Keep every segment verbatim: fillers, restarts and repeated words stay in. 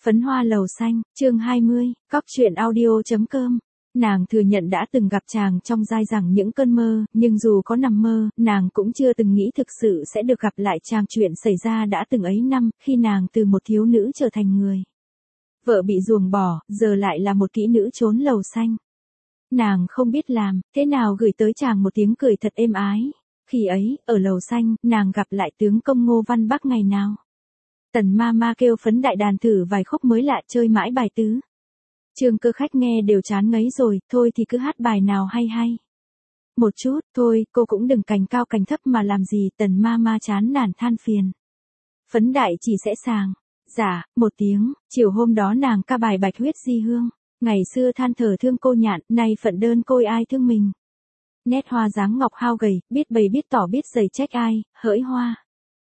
Phấn hoa lầu xanh, chương hai mươi, cóc truyện audio.com. Nàng thừa nhận đã từng gặp chàng trong dai dẳng những cơn mơ, nhưng dù có nằm mơ, nàng cũng chưa từng nghĩ thực sự sẽ được gặp lại chàng. Chuyện xảy ra đã từng ấy năm, khi nàng từ một thiếu nữ trở thành người vợ bị ruồng bỏ, giờ lại là một kỹ nữ trốn lầu xanh. Nàng không biết làm thế nào gửi tới chàng một tiếng cười thật êm ái. Khi ấy, ở lầu xanh, nàng gặp lại tướng công Ngô Văn Bắc ngày nào. Tần ma ma kêu Phấn Đại đàn thử vài khúc mới lạ chơi mãi bài tứ. Trương Cơ khách nghe đều chán ngấy rồi, thôi thì cứ hát bài nào hay hay. Một chút, thôi, cô cũng đừng cành cao cành thấp mà làm gì. Tần ma ma chán nản than phiền. Phấn Đại chỉ sẽ sàng. Dạ, một tiếng, chiều hôm đó nàng ca bài Bạch Huyết Di Hương. Ngày xưa than thở thương cô nhạn, nay phận đơn côi ai thương mình. Nét hoa dáng ngọc hao gầy, biết bày biết tỏ biết dày trách ai, hỡi hoa.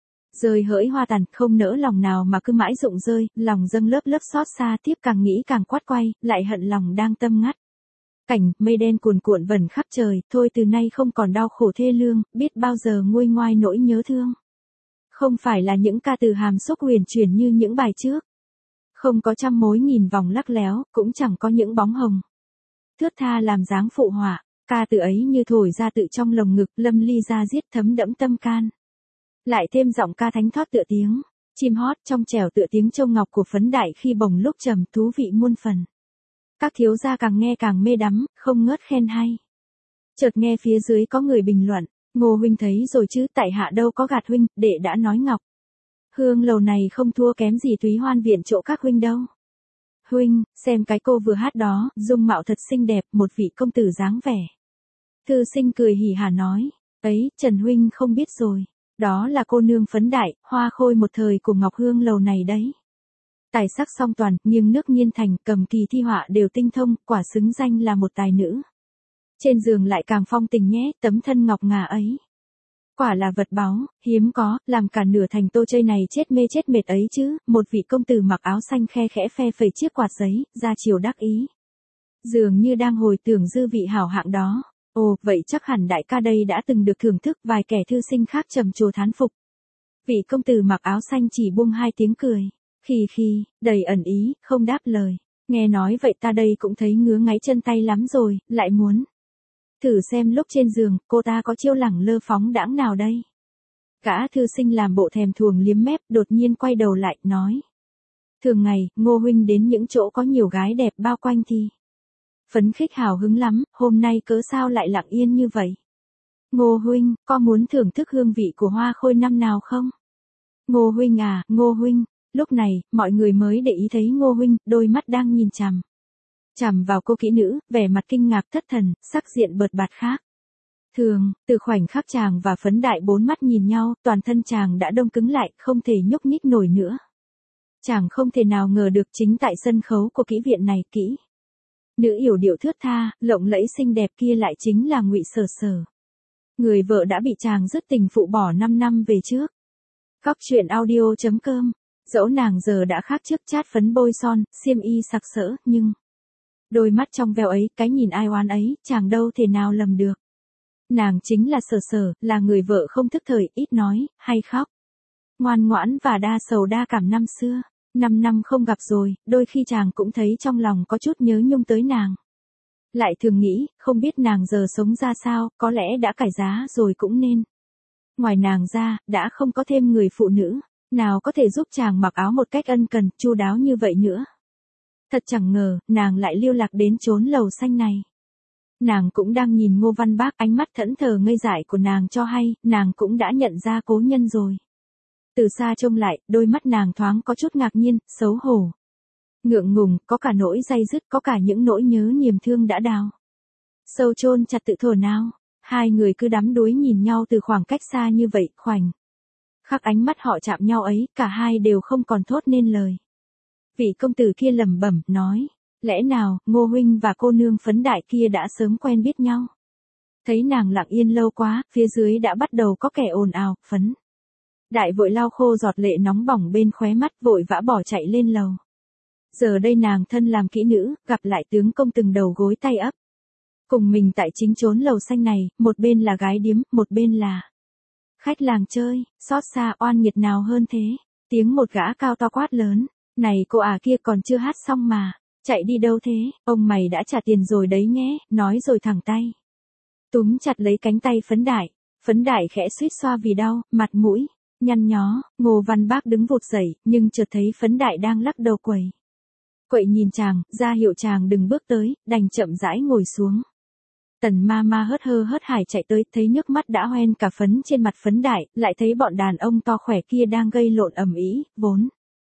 Rơi hỡi hoa tàn, không nỡ lòng nào mà cứ mãi rụng rơi, lòng dâng lớp lớp xót xa tiếp càng nghĩ càng quát quay, lại hận lòng đang tâm ngắt. Cảnh, mây đen cuồn cuộn vẩn khắp trời, thôi từ nay không còn đau khổ thê lương, biết bao giờ nguôi ngoai nỗi nhớ thương. Không phải là những ca từ hàm xúc huyền chuyển như những bài trước. Không có trăm mối nghìn vòng lắc léo, cũng chẳng có những bóng hồng thướt tha làm dáng phụ họa. Ca từ ấy như thổi ra tự trong lồng ngực, lâm ly ra giết thấm đẫm tâm can. Lại thêm giọng ca thánh thót tựa tiếng chim hót trong trẻo tựa tiếng châu ngọc của Phấn Đại khi bồng lúc trầm, thú vị muôn phần. Các thiếu gia càng nghe càng mê đắm, không ngớt khen hay. Chợt nghe phía dưới có người bình luận, Ngô huynh thấy rồi chứ, tại hạ đâu có gạt huynh, đệ đã nói ngọc hương lầu này không thua kém gì Túy Hoan viện chỗ các huynh đâu. Huynh, xem cái cô vừa hát đó, dung mạo thật xinh đẹp, một vị công tử dáng vẻ. Thư sinh cười hỉ hả nói, ấy, Trần huynh không biết rồi. Đó là cô nương Phấn Đại, hoa khôi một thời của Ngọc Hương lầu này đấy. Tài sắc song toàn, nghiêng nước nghiên thành, cầm kỳ thi họa đều tinh thông, quả xứng danh là một tài nữ. Trên giường lại càng phong tình nhé, tấm thân ngọc ngà ấy. Quả là vật báu, hiếm có, làm cả nửa thành Tô Chơi này chết mê chết mệt ấy chứ. Một vị công tử mặc áo xanh khe khẽ phe phẩy chiếc quạt giấy, ra chiều đắc ý. Dường như đang hồi tưởng dư vị hảo hạng đó. Ồ, vậy chắc hẳn đại ca đây đã từng được thưởng thức. Vài kẻ thư sinh khác trầm trồ thán phục. Vị công tử mặc áo xanh chỉ buông hai tiếng cười. Khi khi, đầy ẩn ý, không đáp lời. Nghe nói vậy ta đây cũng thấy ngứa ngáy chân tay lắm rồi, lại muốn thử xem lúc trên giường, cô ta có chiêu lẳng lơ phóng đãng nào đây. Gã thư sinh làm bộ thèm thuồng liếm mép, đột nhiên quay đầu lại, nói. Thường ngày, Ngô huynh đến những chỗ có nhiều gái đẹp bao quanh thì phấn khích hào hứng lắm, hôm nay cớ sao lại lặng yên như vậy? Ngô huynh, có muốn thưởng thức hương vị của hoa khôi năm nào không? Ngô huynh à, Ngô huynh. Lúc này, mọi người mới để ý thấy Ngô huynh, đôi mắt đang nhìn chằm chằm vào cô kỹ nữ, vẻ mặt kinh ngạc thất thần, sắc diện bợt bạt khác thường. Từ khoảnh khắc chàng và Phấn Đại bốn mắt nhìn nhau, toàn thân chàng đã đông cứng lại, không thể nhúc nhích nổi nữa. Chàng không thể nào ngờ được chính tại sân khấu của kỹ viện này, kỹ nữ yểu điệu thướt tha, lộng lẫy xinh đẹp kia lại chính là Ngụy Sở Sở. Người vợ đã bị chàng dứt tình phụ bỏ năm năm về trước. Cóc truyện audio.com. Dẫu nàng giờ đã khác trước, chát phấn bôi son, xiêm y sặc sỡ, nhưng đôi mắt trong veo ấy, cái nhìn ai oán ấy, chàng đâu thể nào lầm được. Nàng chính là Sở Sở, là người vợ không thức thời, ít nói, hay khóc. Ngoan ngoãn và đa sầu đa cảm năm xưa. Năm năm không gặp rồi, đôi khi chàng cũng thấy trong lòng có chút nhớ nhung tới nàng. Lại thường nghĩ, không biết nàng giờ sống ra sao, có lẽ đã cải giá rồi cũng nên. Ngoài nàng ra, đã không có thêm người phụ nữ nào có thể giúp chàng mặc áo một cách ân cần, chu đáo như vậy nữa. Thật chẳng ngờ, nàng lại lưu lạc đến chốn lầu xanh này. Nàng cũng đang nhìn Ngô Văn Bác, ánh mắt thẫn thờ ngây dại của nàng cho hay, nàng cũng đã nhận ra cố nhân rồi. Từ xa trông lại, đôi mắt nàng thoáng có chút ngạc nhiên, xấu hổ, ngượng ngùng, có cả nỗi day dứt, có cả những nỗi nhớ niềm thương đã đào sâu chôn chặt tự thổ nào. Hai người cứ đắm đuối nhìn nhau từ khoảng cách xa như vậy, khoảnh khắc ánh mắt họ chạm nhau ấy, cả hai đều không còn thốt nên lời. Vị công tử kia lẩm bẩm, nói, lẽ nào, Ngô huynh và cô nương Phấn Đại kia đã sớm quen biết nhau? Thấy nàng lặng yên lâu quá, phía dưới đã bắt đầu có kẻ ồn ào. Phấn Đại vội lau khô giọt lệ nóng bỏng bên khóe mắt, vội vã bỏ chạy lên lầu. Giờ đây nàng thân làm kỹ nữ, gặp lại tướng công từng đầu gối tay ấp cùng mình tại chính chốn lầu xanh này, một bên là gái điếm, một bên là khách làng chơi. Xót xa, oan nghiệt nào hơn thế? Tiếng một gã cao to quát lớn. Này cô à kia còn chưa hát xong mà, chạy đi đâu thế, ông mày đã trả tiền rồi đấy nhé, nói rồi thẳng tay. Túm chặt lấy cánh tay Phấn Đại, Phấn Đại khẽ suýt xoa vì đau, mặt mũi, nhăn nhó, Ngô Văn Bác đứng vụt dậy, nhưng chợt thấy Phấn Đại đang lắc đầu quẩy. Quậy nhìn chàng, ra hiệu chàng đừng bước tới, đành chậm rãi ngồi xuống. Tần ma ma hớt hơ hớt hải chạy tới, thấy nước mắt đã hoen cả phấn trên mặt Phấn Đại, lại thấy bọn đàn ông to khỏe kia đang gây lộn ầm ĩ, vốn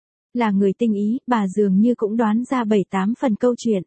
là người tinh ý, bà dường như cũng đoán ra bảy tám phần câu chuyện.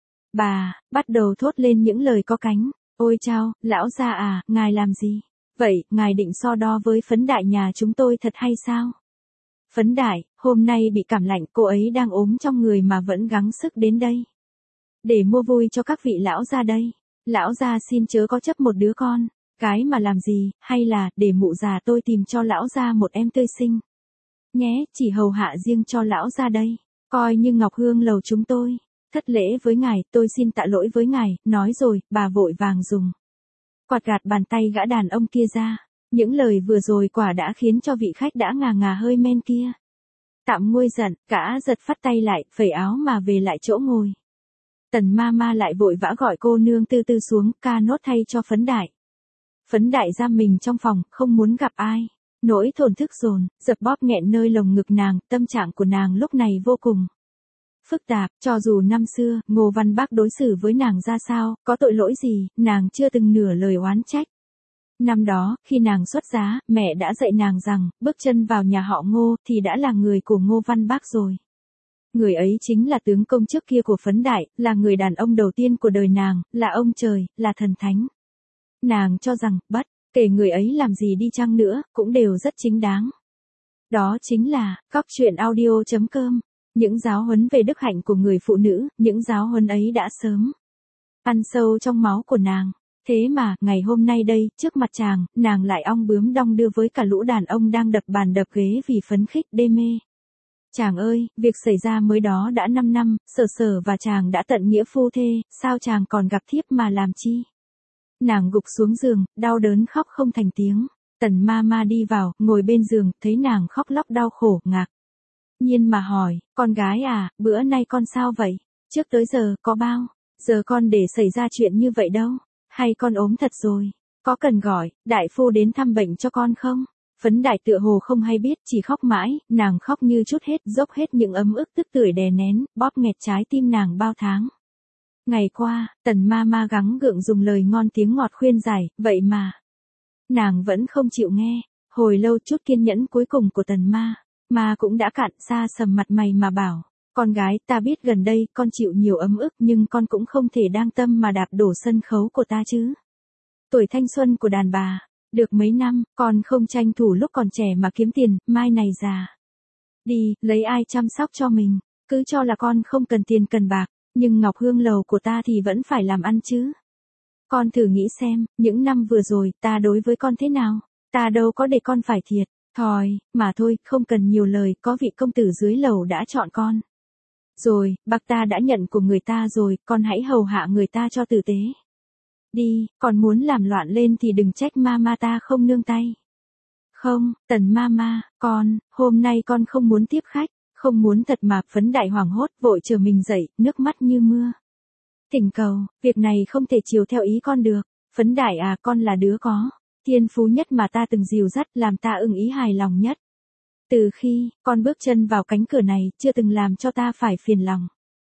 Bà, bắt đầu thốt lên những lời có cánh, ôi chao, lão gia à, ngài làm gì? Vậy, ngài định so đo với Phấn Đại nhà chúng tôi thật hay sao? Phấn Đại, hôm nay bị cảm lạnh, cô ấy đang ốm trong người mà vẫn gắng sức đến đây. Để mua vui cho các vị lão gia đây. Lão gia xin chớ có chấp một đứa con, cái mà làm gì, hay là, để mụ già tôi tìm cho lão gia một em tươi xinh. Nhé, chỉ hầu hạ riêng cho lão gia đây, coi như Ngọc Hương lầu chúng tôi. Thất lễ với ngài, tôi xin tạ lỗi với ngài, nói rồi, bà vội vàng dùng quạt gạt bàn tay gã đàn ông kia ra. Những lời vừa rồi quả đã khiến cho vị khách đã ngà ngà hơi men kia tạm nguôi giận, gã giật phắt tay lại, phẩy áo mà về lại chỗ ngồi. Tần ma ma lại vội vã gọi cô nương tư tư xuống, ca nốt thay cho Phấn Đại. Phấn Đại giam mình trong phòng, không muốn gặp ai. Nỗi thổn thức dồn, dập bóp nghẹn nơi lồng ngực nàng, tâm trạng của nàng lúc này vô cùng phức tạp, cho dù năm xưa, Ngô Văn Bác đối xử với nàng ra sao, có tội lỗi gì, nàng chưa từng nửa lời oán trách. Năm đó, khi nàng xuất giá, mẹ đã dạy nàng rằng, bước chân vào nhà họ Ngô, thì đã là người của Ngô Văn Bác rồi. Người ấy chính là tướng công trước kia của Phấn Đại, là người đàn ông đầu tiên của đời nàng, là ông trời, là thần thánh. Nàng cho rằng, bất kể người ấy làm gì đi chăng nữa, cũng đều rất chính đáng. Đó chính là, Cóc Truyện Audio chấm com. Những giáo huấn về đức hạnh của người phụ nữ, những giáo huấn ấy đã sớm ăn sâu trong máu của nàng. Thế mà, ngày hôm nay đây, trước mặt chàng, nàng lại ong bướm đong đưa với cả lũ đàn ông đang đập bàn đập ghế vì phấn khích đê mê. Chàng ơi, việc xảy ra mới đó đã năm năm, Sở Sở và chàng đã tận nghĩa phu thê, sao chàng còn gặp thiếp mà làm chi? Nàng gục xuống giường, đau đớn khóc không thành tiếng. Tần ma ma đi vào, ngồi bên giường, thấy nàng khóc lóc đau khổ, ngạc nhiên mà hỏi, con gái à, bữa nay con sao vậy? Trước tới giờ, có bao giờ con để xảy ra chuyện như vậy đâu? Hay con ốm thật rồi? Có cần gọi đại phu đến thăm bệnh cho con không? Phấn Đại tựa hồ không hay biết, chỉ khóc mãi, nàng khóc như chút hết, dốc hết những ấm ức tức tưởi đè nén, bóp nghẹt trái tim nàng bao tháng. Ngày qua, Tần ma ma gắng gượng dùng lời ngon tiếng ngọt khuyên giải, vậy mà nàng vẫn không chịu nghe. Hồi lâu chút kiên nhẫn cuối cùng của Tần ma ma cũng đã cạn, xa sầm mặt mày mà bảo, con gái, ta biết gần đây con chịu nhiều ấm ức, nhưng con cũng không thể đang tâm mà đạp đổ sân khấu của ta chứ. Tuổi thanh xuân của đàn bà, được mấy năm, con không tranh thủ lúc còn trẻ mà kiếm tiền, mai này già đi, lấy ai chăm sóc cho mình, cứ cho là con không cần tiền cần bạc, nhưng Ngọc Hương lầu của ta thì vẫn phải làm ăn chứ. Con thử nghĩ xem, những năm vừa rồi, ta đối với con thế nào, ta đâu có để con phải thiệt thòi, mà thôi, không cần nhiều lời, có vị công tử dưới lầu đã chọn con rồi, bạc ta đã nhận của người ta rồi, con hãy hầu hạ người ta cho tử tế. Đi, còn muốn làm loạn lên thì đừng trách mama ta không nương tay. Không, Tần mama, con, hôm nay con không muốn tiếp khách, không muốn thật mà. Phấn Đại hoảng hốt, vội trở mình dậy, nước mắt như mưa. Thỉnh cầu, việc này không thể chiều theo ý con được. Phấn Đại à, con là đứa có thiên phú nhất mà ta từng dìu dắt, làm ta ưng ý hài lòng nhất. Từ khi con bước chân vào cánh cửa này, chưa từng làm cho ta phải phiền lòng.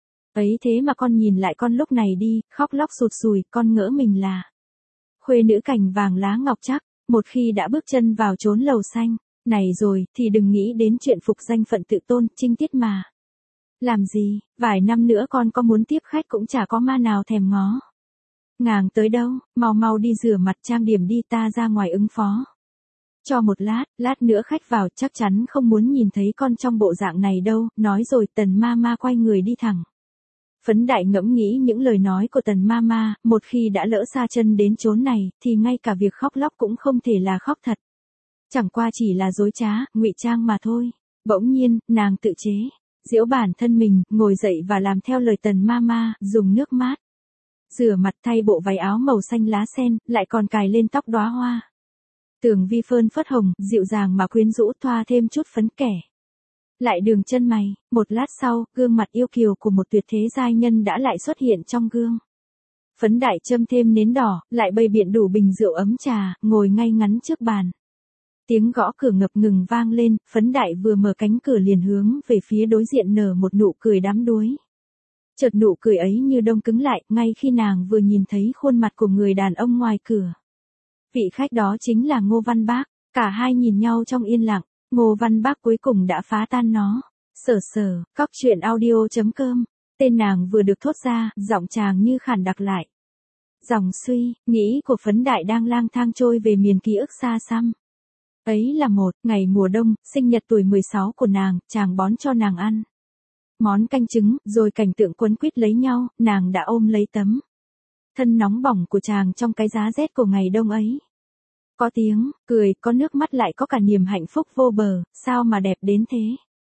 Ấy thế mà con nhìn lại con lúc này đi, khóc lóc sụt sùi, con ngỡ mình là khuê nữ cành vàng lá ngọc chắc, một khi đã bước chân vào chốn lầu xanh này rồi, thì đừng nghĩ đến chuyện phục danh phận tự tôn, trinh tiết mà. Làm gì, vài năm nữa con có muốn tiếp khách cũng chả có ma nào thèm ngó ngàng tới đâu, mau mau đi rửa mặt trang điểm đi, ta ra ngoài ứng phó. Cho một lát, lát nữa khách vào, chắc chắn không muốn nhìn thấy con trong bộ dạng này đâu, nói rồi Tần ma ma quay người đi thẳng. Phấn Đại ngẫm nghĩ những lời nói của Tần ma ma, một khi đã lỡ xa chân đến chốn này, thì ngay cả việc khóc lóc cũng không thể là khóc thật. Chẳng qua chỉ là dối trá, ngụy trang mà thôi. Bỗng nhiên, nàng tự chế giễu bản thân mình, ngồi dậy và làm theo lời Tần ma ma, dùng nước mát rửa mặt, thay bộ váy áo màu xanh lá sen, lại còn cài lên tóc đóa hoa tường vi phơn phớt hồng, dịu dàng mà quyến rũ, thoa thêm chút phấn kẻ lại đường chân mày, một lát sau, gương mặt yêu kiều của một tuyệt thế giai nhân đã lại xuất hiện trong gương. Phấn Đại châm thêm nến đỏ, lại bày biện đủ bình rượu ấm trà, ngồi ngay ngắn trước bàn. Tiếng gõ cửa ngập ngừng vang lên, Phấn Đại vừa mở cánh cửa liền hướng về phía đối diện nở một nụ cười đắm đuối. Chợt nụ cười ấy như đông cứng lại, ngay khi nàng vừa nhìn thấy khuôn mặt của người đàn ông ngoài cửa. Vị khách đó chính là Ngô Văn Bác, cả hai nhìn nhau trong yên lặng, Ngô Văn Bác cuối cùng đã phá tan nó. Sở sở, cóc truyện audio chấm com, tên nàng vừa được thốt ra, giọng chàng như khản đặc lại. Dòng suy, nghĩ của Phấn Đại đang lang thang trôi về miền ký ức xa xăm. Ấy là một ngày mùa đông, sinh nhật tuổi mười sáu của nàng, chàng bón cho nàng ăn món canh trứng, rồi cảnh tượng quấn quýt lấy nhau, nàng đã ôm lấy tấm thân nóng bỏng của chàng trong cái giá rét của ngày đông ấy. Có tiếng cười, có nước mắt lại có cả niềm hạnh phúc vô bờ, sao mà đẹp đến thế.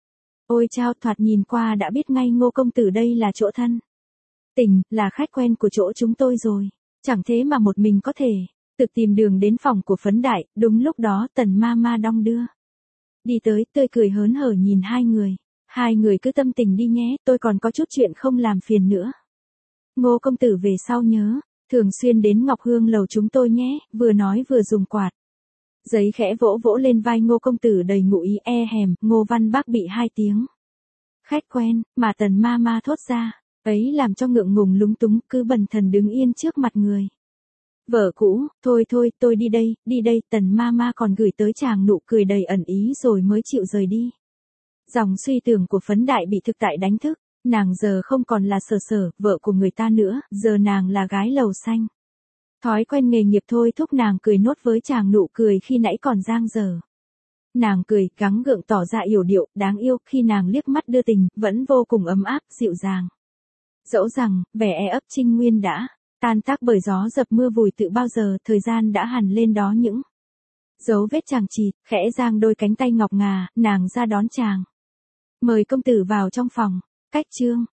Ôi chao, thoạt nhìn qua đã biết ngay Ngô công tử đây là chỗ thân tình, là khách quen của chỗ chúng tôi rồi. Chẳng thế mà một mình có thể tự tìm đường đến phòng của Phấn Đại. Đúng lúc đó Tần ma ma đong đưa đi tới, tươi cười hớn hở nhìn hai người. Hai người cứ tâm tình đi nhé, tôi còn có chút chuyện không làm phiền nữa. Ngô công tử về sau nhớ, thường xuyên đến Ngọc Hương lầu chúng tôi nhé, vừa nói vừa dùng quạt giấy khẽ vỗ vỗ lên vai Ngô công tử đầy ngụ ý e hèm. Ngô Văn Bác bị hai tiếng khách quen mà Tần ma ma thốt ra ấy làm cho ngượng ngùng lúng túng, cứ bần thần đứng yên trước mặt người vợ cũ. Thôi thôi, tôi đi đây, đi đây. Tần ma ma còn gửi tới chàng nụ cười đầy ẩn ý rồi mới chịu rời đi. Dòng suy tưởng của Phấn Đại bị thực tại đánh thức, nàng giờ không còn là Sở Sở, vợ của người ta nữa, giờ nàng là gái lầu xanh. Thói quen nghề nghiệp thôi thúc nàng cười nốt với chàng nụ cười khi nãy còn dang dở. Nàng cười, gắng gượng tỏ ra yểu điệu, đáng yêu, khi nàng liếc mắt đưa tình, vẫn vô cùng ấm áp, dịu dàng. Dẫu rằng, vẻ e ấp trinh nguyên đã tan tác bởi gió dập mưa vùi từ bao giờ, thời gian đã hằn lên đó những dấu vết chàng chịt, khẽ giang đôi cánh tay ngọc ngà, nàng ra đón chàng. Mời công tử vào trong phòng. Cách chương